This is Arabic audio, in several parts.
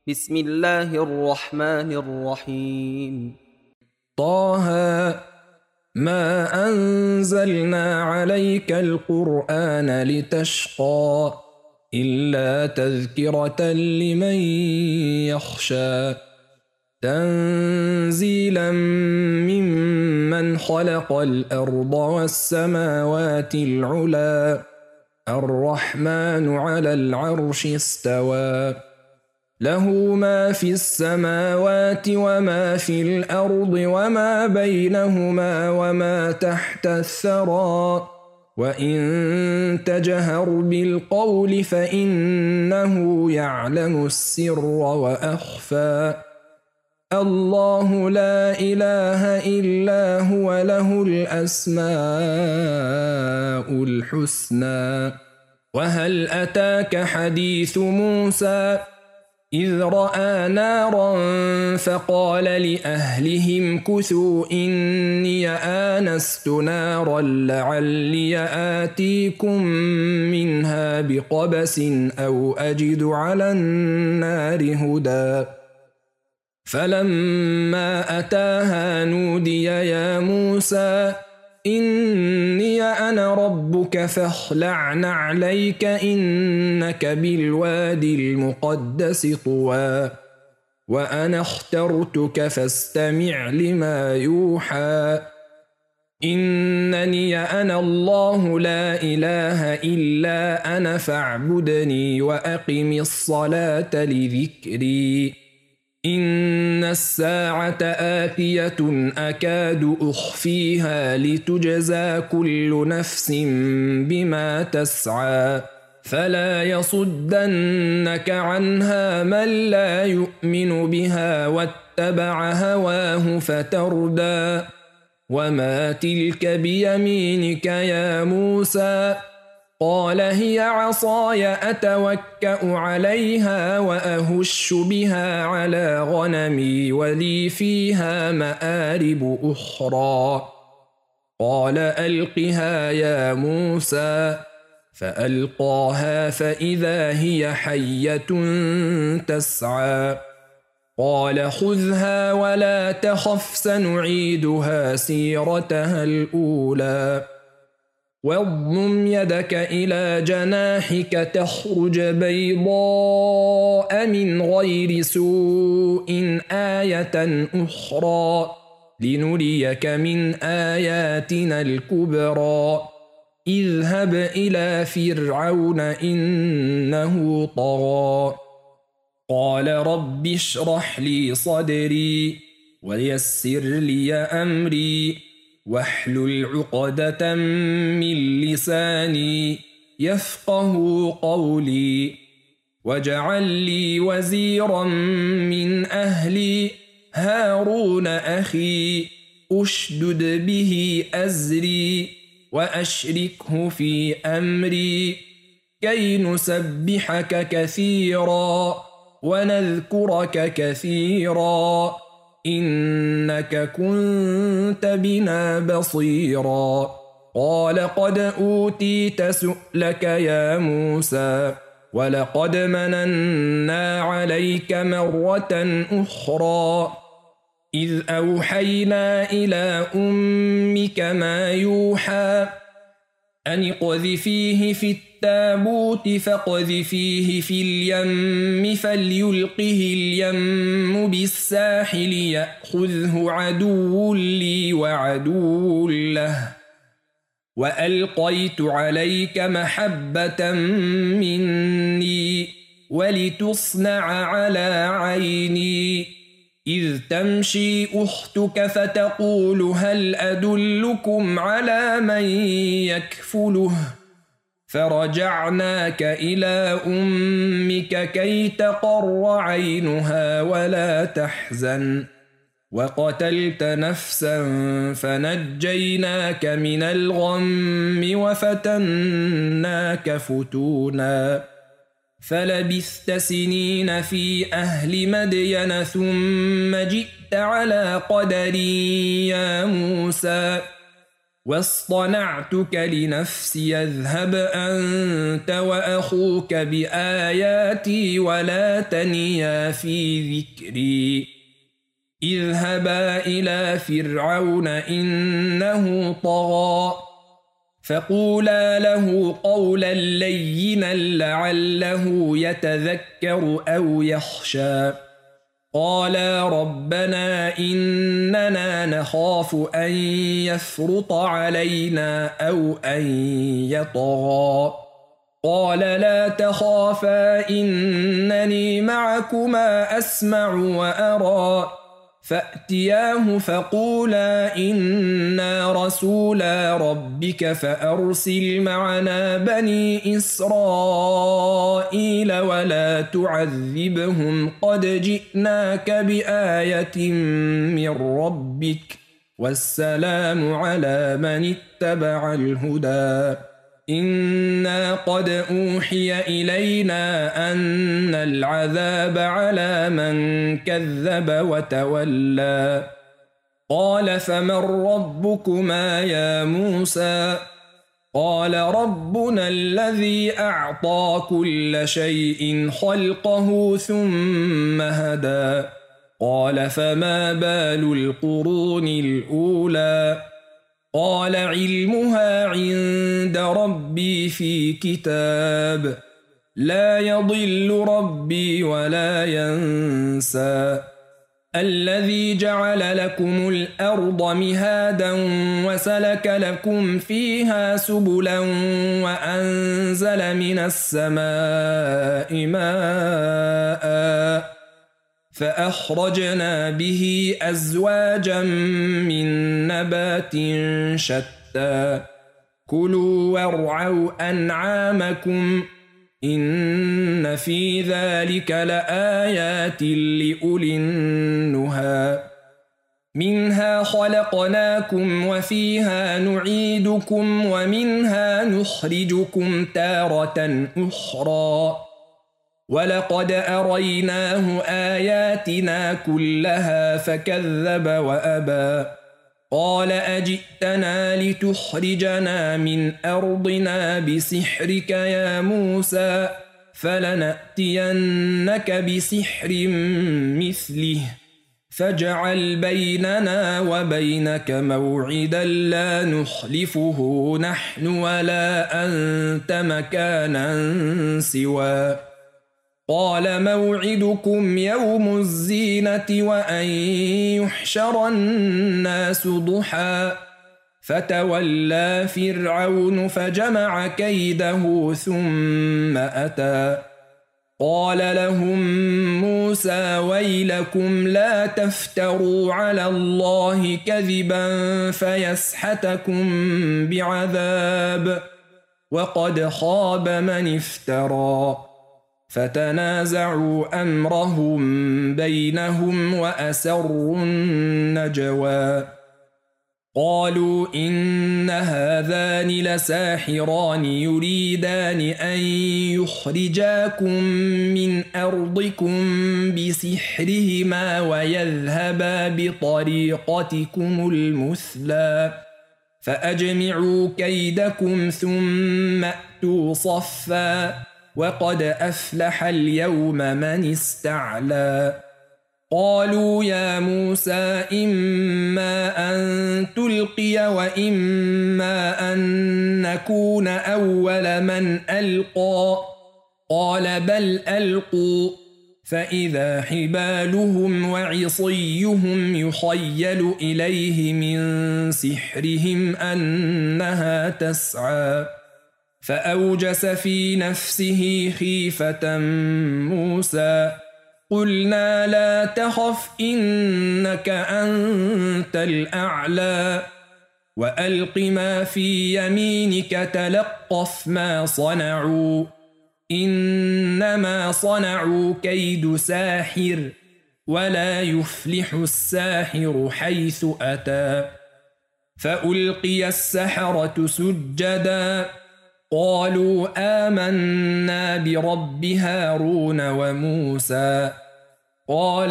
بسم الله الرحمن الرحيم. طه ما أنزلنا عليك القرآن لتشقى إلا تذكرة لمن يخشى تنزيلا ممن خلق الأرض والسماوات العلى الرحمن على العرش استوى له ما في السماوات وما في الأرض وما بينهما وما تحت الثرى وإن تجهر بالقول فإنه يعلم السر وأخفى الله لا إله إلا هو له الأسماء الحسنى وهل أتاك حديث موسى إذ رأى نارا فقال لأهلهم كثوا إني آنست نارا لعلي آتيكم منها بقبس أو أجد على النار هدى فلما أتاها نودي يا موسى إني أنا ربك فاخلع نعليك إنك بالوادي المقدس طوى وأنا اخترتك فاستمع لما يوحى إنني أنا الله لا إله إلا أنا فاعبدني وأقم الصلاة لذكري إن الساعة آتية أكاد أخفيها لتجزى كل نفس بما تسعى فلا يصدنك عنها من لا يؤمن بها واتبع هواه فتردى وما تلك بيمينك يا موسى قال هي عصاي أتوكأ عليها وأهش بها على غنمي ولي فيها مآرب أخرى قال ألقها يا موسى فألقاها فإذا هي حية تسعى قال خذها ولا تخف سنعيدها سيرتها الأولى واضم يدك إلى جناحك تخرج بيضاء من غير سوء آية أخرى لنريك من آياتنا الكبرى اذهب إلى فرعون إنه طغى قال رب اشرح لي صدري ويسر لي أمري واحلل عقدة من لساني يفقه قولي واجعل لي وزيرا من أهلي هارون أخي أشدد به أزري وأشركه في أمري كي نسبحك كثيرا ونذكرك كثيرا إنك كنت بنا بصيرا قال قد أوتيت سؤلك يا موسى ولقد مننا عليك مرة أخرى إذ أوحينا إلى أمك ما يوحى أن اقذفيه في التابوت فاقذفيه في اليم فليلقه اليم بالساحل يأخذه عدو لي وعدو له وألقيت عليك محبة مني ولتصنع على عيني إذ تمشي أختك فتقول هل أدلكم على من يكفله فرجعناك إلى أمك كي تقر عينها ولا تحزن وقتلت نفسا فنجيناك من الغم وفتناك فتونا فلبثت سنين في أهل مدين ثم جئت على قدري يا موسى واصطنعتك لنفسي اذهب أنت وأخوك بآياتي ولا تنيا في ذكري اذهبا إلى فرعون إنه طغى فقولا له قولا لينا لعله يتذكر أو يخشى قالا ربنا إننا نخاف أن يفرط علينا أو أن يطغى قال لا تخافا إنني معكما أسمع وأرى فأتياه فقولا إنا رسولا ربك فأرسل معنا بني إسرائيل ولا تعذبهم قد جئناك بآية من ربك والسلام على من اتبع الهدى إنا قد أوحي إلينا أن العذاب على من كذب وتولى قال فمن ربكما يا موسى قال ربنا الذي أعطى كل شيء خلقه ثم هدى قال فما بال القرون الأولى قال علمها عند ربي في كتاب لا يضل ربي ولا ينسى الذي جعل لكم الأرض مهادا وسلك لكم فيها سبلا وأنزل من السماء ماء فأخرجنا به أزواجا من نبات شتى كلوا وارعوا أنعامكم إن في ذلك لآيات لأولي النهى منها خلقناكم وفيها نعيدكم ومنها نخرجكم تارة أخرى ولقد أريناه آياتنا كلها فكذب وأبى قال أجئتنا لتخرجنا من أرضنا بسحرك يا موسى فلنأتينك بسحر مثله فاجعل بيننا وبينك موعدا لا نخلفه نحن ولا أنت مكانا سوى قال موعدكم يوم الزينة وأن يحشر الناس ضحى فتولى فرعون فجمع كيده ثم أتى قال لهم موسى ويلكم لا تفتروا على الله كذبا فيسحتكم بعذاب وقد خاب من افترى فتنازعوا أمرهم بينهم وأسروا النجوى قالوا إن هذان لساحران يريدان أن يخرجاكم من أرضكم بسحرهما ويذهبا بطريقتكم المثلى فأجمعوا كيدكم ثم أتوا صفا وقد أفلح اليوم من استعلى قالوا يا موسى إما أن تلقي وإما أن نكون أول من ألقى قال بل ألقوا فإذا حبالهم وعصيهم يخيل إليه من سحرهم أنها تسعى فأوجس في نفسه خيفة موسى قلنا لا تخف إنك أنت الأعلى وألق ما في يمينك تلقف ما صنعوا إنما صنعوا كيد ساحر ولا يفلح الساحر حيث أتى فألقي السحرة سجدا قالوا آمنا برب هارون وموسى قال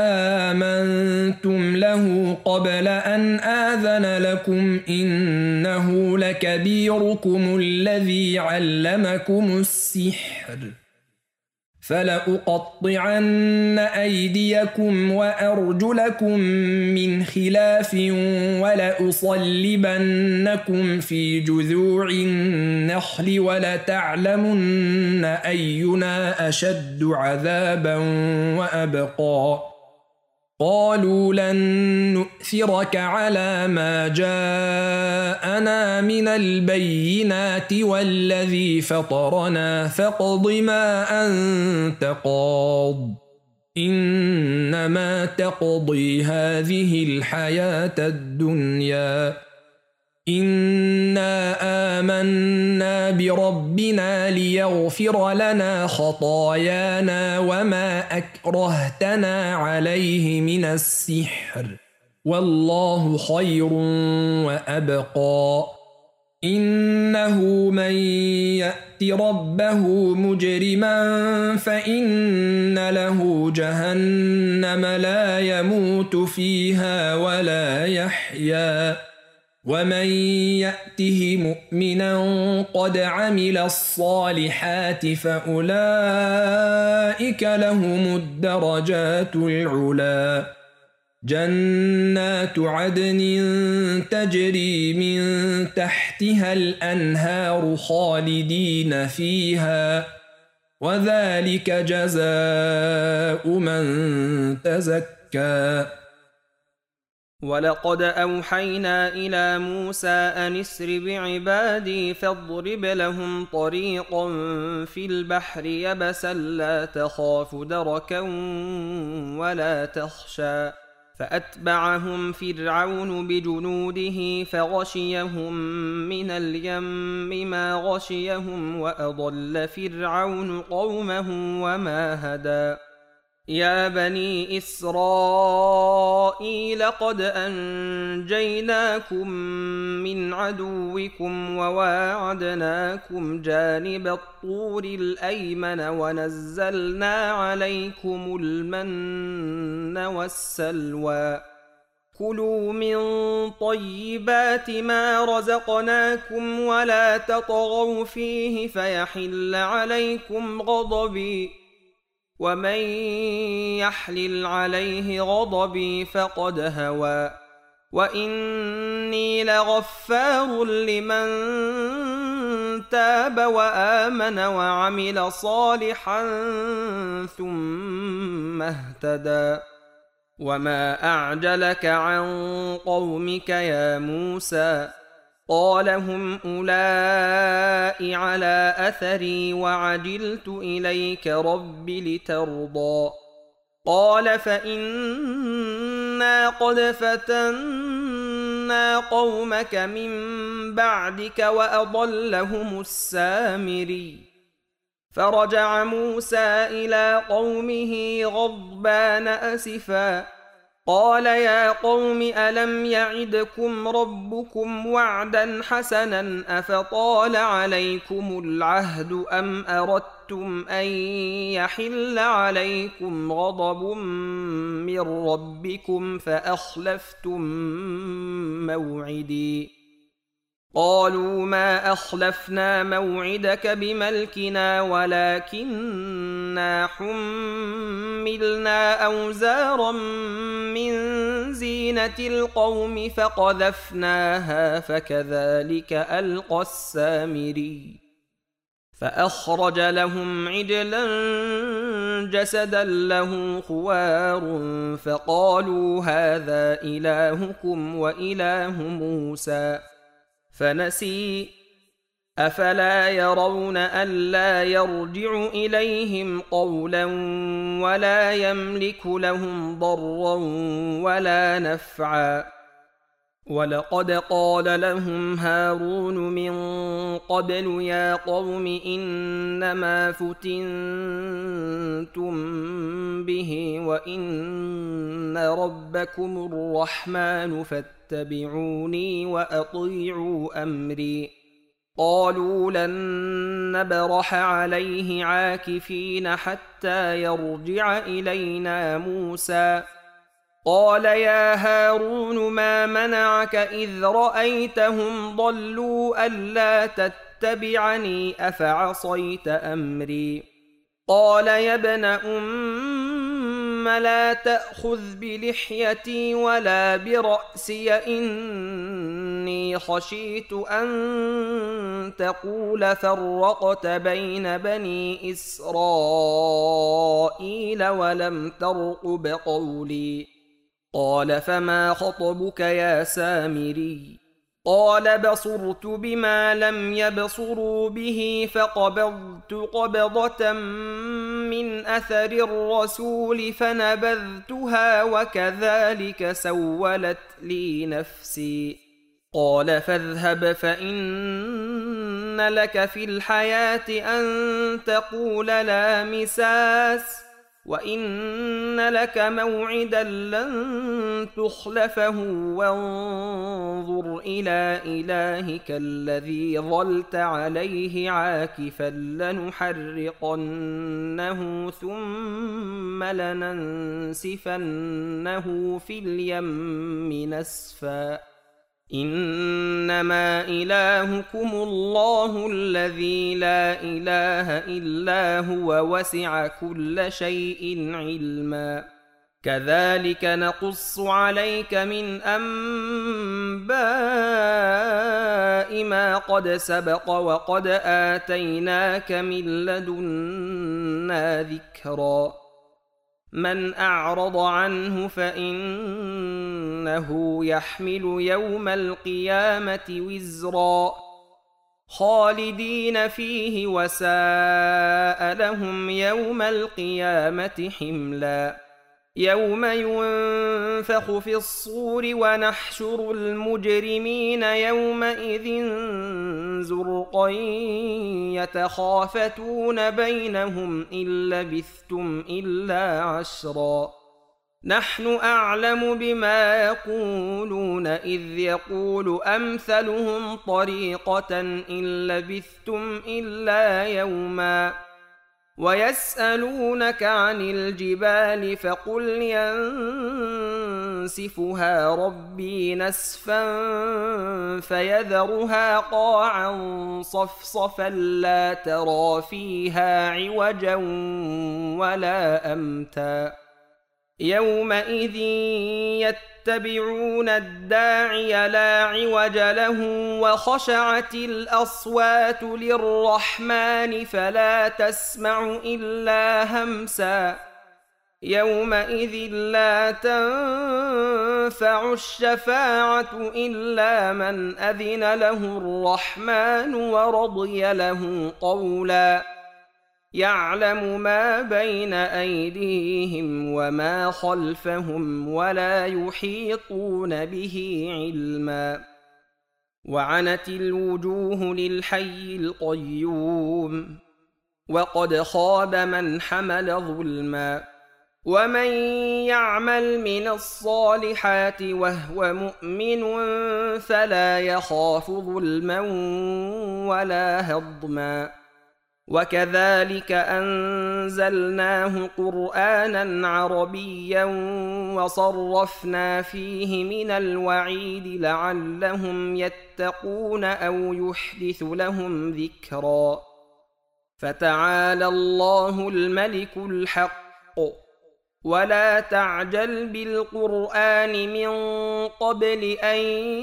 آمنتم له قبل أن آذن لكم إنه لكبيركم الذي علمكم السحر فلأقطعن أيديكم وأرجلكم من خلاف ولأصلبنكم في جذوع النخل ولتعلمن أينا أشد عذابا وأبقى قالوا لن نؤثرك على ما جاءنا من البينات والذي فطرنا فاقض ما أنت قاض إنما تقضي هذه الحياة الدنيا إنا آمنا بربنا ليغفر لنا خطايانا وما أكرهتنا عليه من السحر والله خير وأبقى إنه من يأت ربه مجرما فإن له جهنم لا يموت فيها ولا يحيا ومن يأته مؤمنا قد عمل الصالحات فأولئك لهم الدرجات العلا جنات عدن تجري من تحتها الأنهار خالدين فيها وذلك جزاء من تزكى ولقد أوحينا إلى موسى أن اسر بعبادي فاضرب لهم طريقا في البحر يبسا لا تخاف دركا ولا تخشى فأتبعهم فرعون بجنوده فغشيهم من اليم ما غشيهم وأضل فرعون قومه وما هدى يا بني إسرائيل قد أنجيناكم من عدوكم وواعدناكم جانب الطور الأيمن ونزلنا عليكم المن والسلوى كلوا من طيبات ما رزقناكم ولا تطغوا فيه فيحل عليكم غضبي ومن يحلل عليه غضبي فقد هوى وإني لغفار لمن تاب وآمن وعمل صالحا ثم اهتدى وما أعجلك عن قومك يا موسى قال هم أولئك على أثري وعجلت إليك رب لترضى قال فإنا قد فتنا قومك من بعدك وأضلهم السامري فرجع موسى إلى قومه غضبان أسفا قال يا قوم ألم يعدكم ربكم وعدا حسنا أفطال عليكم العهد أم أردتم أن يحل عليكم غضب من ربكم فأخلفتم موعدي قالوا ما أخلفنا موعدك بملكنا ولكننا حملنا أوزارا من زينة القوم فقذفناها فكذلك ألقى السامري فأخرج لهم عجلا جسدا له خوار فقالوا هذا إلهكم وإله موسى فنسي أفلا يرون ألا يرجع إليهم قولا ولا يملك لهم ضرا ولا نفعا ولقد قال لهم هارون من قبل يا قوم إنما فتنتم به وإن ربكم الرحمن فاتبعوني وأطيعوا أمري قالوا لن نبرح عليه عاكفين حتى يرجع إلينا موسى قال يا هارون ما منعك إذ رأيتهم ضلوا ألا تتبعني أفعصيت أمري قال يا ابن أم لا تأخذ بلحيتي ولا برأسي إني خشيت أن تقول فرقت بين بني إسرائيل ولم ترقب قولي قال فما خطبك يا سامري قال بصرت بما لم يبصروا به فقبضت قبضة من أثر الرسول فنبذتها وكذلك سولت لي نفسي قال فاذهب فإن لك في الحياة أن تقول لا مساس وإن لك موعدا لن تخلفه وانظر إلى إلهك الذي ظلت عليه عاكفا لنحرقنه ثم لننسفنه في اليم نسفا إنما إلهكم الله الذي لا إله إلا هو وسع كل شيء علما كذلك نقص عليك من أنباء ما قد سبق وقد آتيناك من لدنا ذكرا من أعرض عنه فإنه يحمل يوم القيامة وزرا خالدين فيه وساء لهم يوم القيامة حملا يوم ينفخ في الصور ونحشر المجرمين يومئذ زرقا يتخافتون بينهم إن لبثتم إلا عشرا نحن أعلم بما يقولون إذ يقول أمثلهم طريقة إن لبثتم إلا يوما ويسألونك عن الجبال فقل ينسفها ربي نسفا فيذرها قاعا صفصفا لا ترى فيها عوجا ولا أمتا يومئذ يتبعون الداعي لا عوج له وخشعت الأصوات للرحمن فلا تسمع إلا همسا يومئذ لا تنفع الشفاعة إلا من أذن له الرحمن ورضي له قولا يعلم ما بين أيديهم وما خلفهم ولا يحيطون به علما وعنت الوجوه للحي القيوم وقد خاب من حمل ظلما ومن يعمل من الصالحات وهو مؤمن فلا يخاف ظلما ولا هضما وكذلك أنزلناه قرآنا عربيا وصرفنا فيه من الوعيد لعلهم يتقون أو يحدث لهم ذكرا فتعالى الله الملك الحق ولا تعجل بالقرآن من قبل أن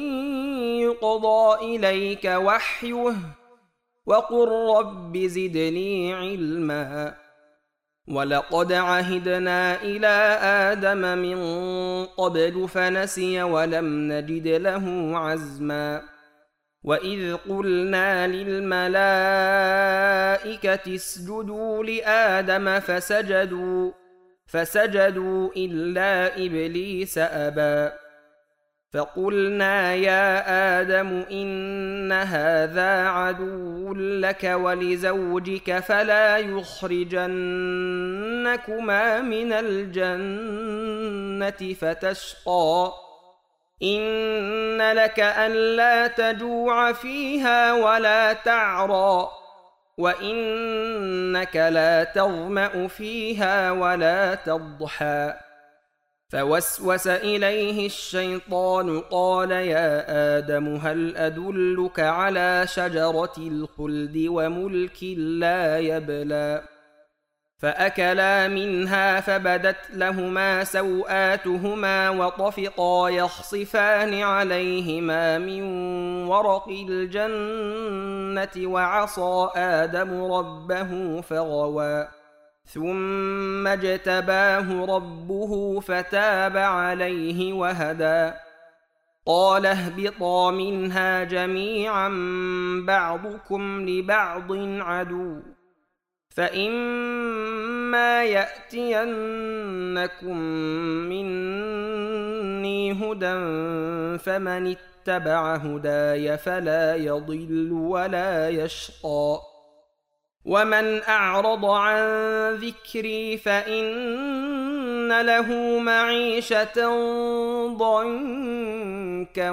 يقضى إليك وحيه وقل رب زدني علما ولقد عهدنا إلى آدم من قبل فنسي ولم نجد له عزما وإذ قلنا للملائكة اسجدوا لآدم فسجدوا إلا إبليس أبى فقلنا يا آدم إن هذا عدو لك ولزوجك فلا يخرجنكما من الجنة فتشقى إن لك ألا تجوع فيها ولا تعرى وإنك لا تظمأ فيها ولا تضحى فوسوس إليه الشيطان قال يا آدم هل أدلك على شجرة الخلد وملك لا يبلى فأكلا منها فبدت لهما سوآتهما وطفقا يخصفان عليهما من ورق الجنة وعصى آدم ربه فغوى ثم اجتباه ربه فتاب عليه وهدى قال اهبطا منها جميعا بعضكم لبعض عدو فإما يأتينكم مني هدى فمن اتبع هداي فلا يضل ولا يشقى ومن أعرض عن ذكري فإن له معيشة ضنكا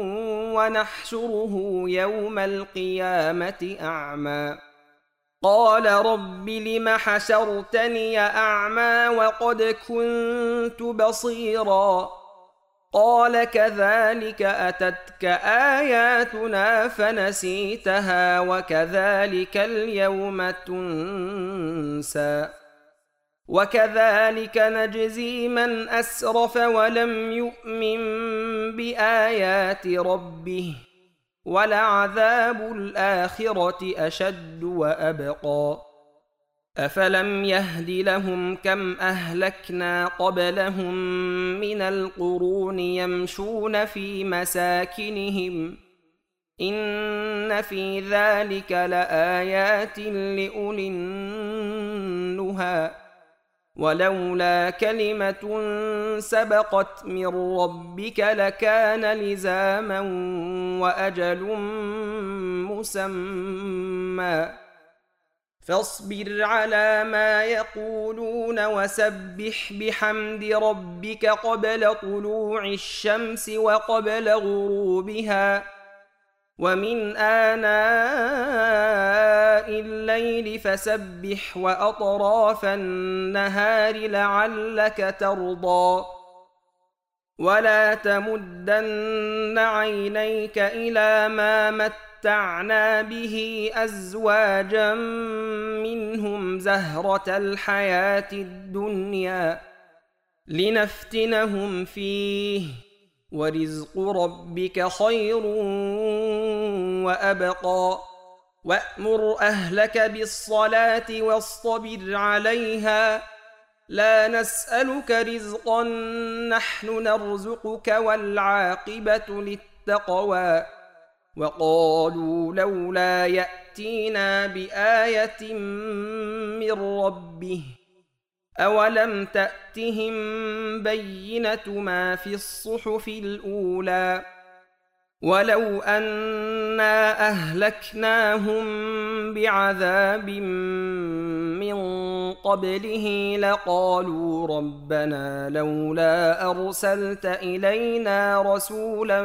ونحشره يوم القيامة أعمى قال رب لم حشرتني أعمى وقد كنت بصيرا قال كذلك أتتك آياتنا فنسيتها وكذلك اليوم تنسى وكذلك نجزي من أسرف ولم يؤمن بآيات ربه ولعذاب الآخرة أشد وأبقى أفلم يهد لهم كم أهلكنا قبلهم من القرون يمشون في مساكنهم إن في ذلك لآيات لأولي النهى ولولا كلمة سبقت من ربك لكان لزاما وأجل مسمى فاصبر على ما يقولون وسبح بحمد ربك قبل طلوع الشمس وقبل غروبها ومن آناء الليل فسبح وأطراف النهار لعلك ترضى ولا تمدن عينيك إلى ما متعنا به أزواجا منهم زهرة الحياة الدنيا لنفتنهم فيه ورزق ربك خير وأبقى وأمر أهلك بالصلاة واصطبر عليها لا نسألك رزقا نحن نرزقك والعاقبة للتقوى وقالوا لولا يأتينا بآية من ربه أولم تأتهم بينة ما في الصحف الأولى ولو أنا أهلكناهم بعذاب من قبله لقالوا ربنا لولا أرسلت إلينا رسولا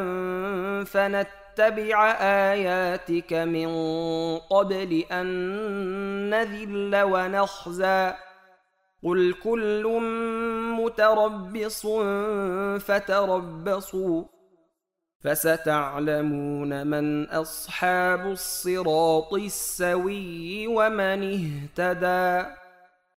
فنتبع آياتك من قبل أن نذل ونخزى قل كل متربص فتربصوا فستعلمون من أصحاب الصراط السوي ومن اهتدى